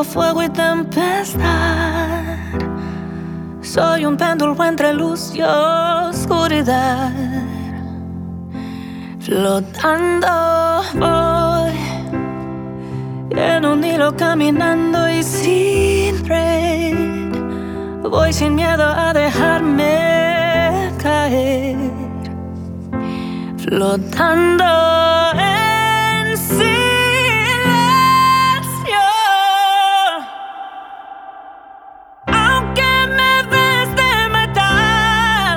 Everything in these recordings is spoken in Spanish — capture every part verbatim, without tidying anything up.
agua, fuego y tempestad. Soy un péndulo entre luz y oscuridad. Flotando voy en un hilo, caminando y sin red. Voy sin miedo a dejarme caer. Flotando en silencio. Aunque me ves de metal,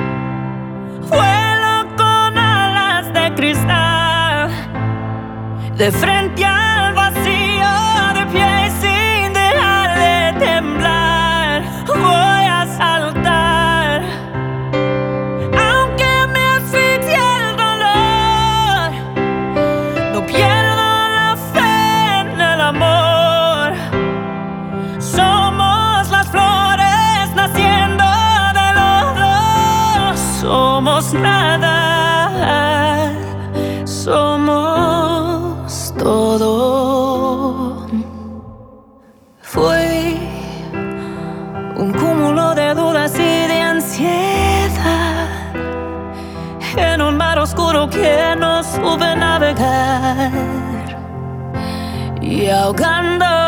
vuelo con alas de cristal. De frente al vacío, de pie y sin dejar de temblar, voy a saltar. Aunque me asfixie el dolor, no pierdo la fe en el amor. Somos las flores naciendo de los dos. Somos nada, somos todo. Fui un cúmulo de dudas y de ansiedad en un mar oscuro que no supe navegar, y ahogando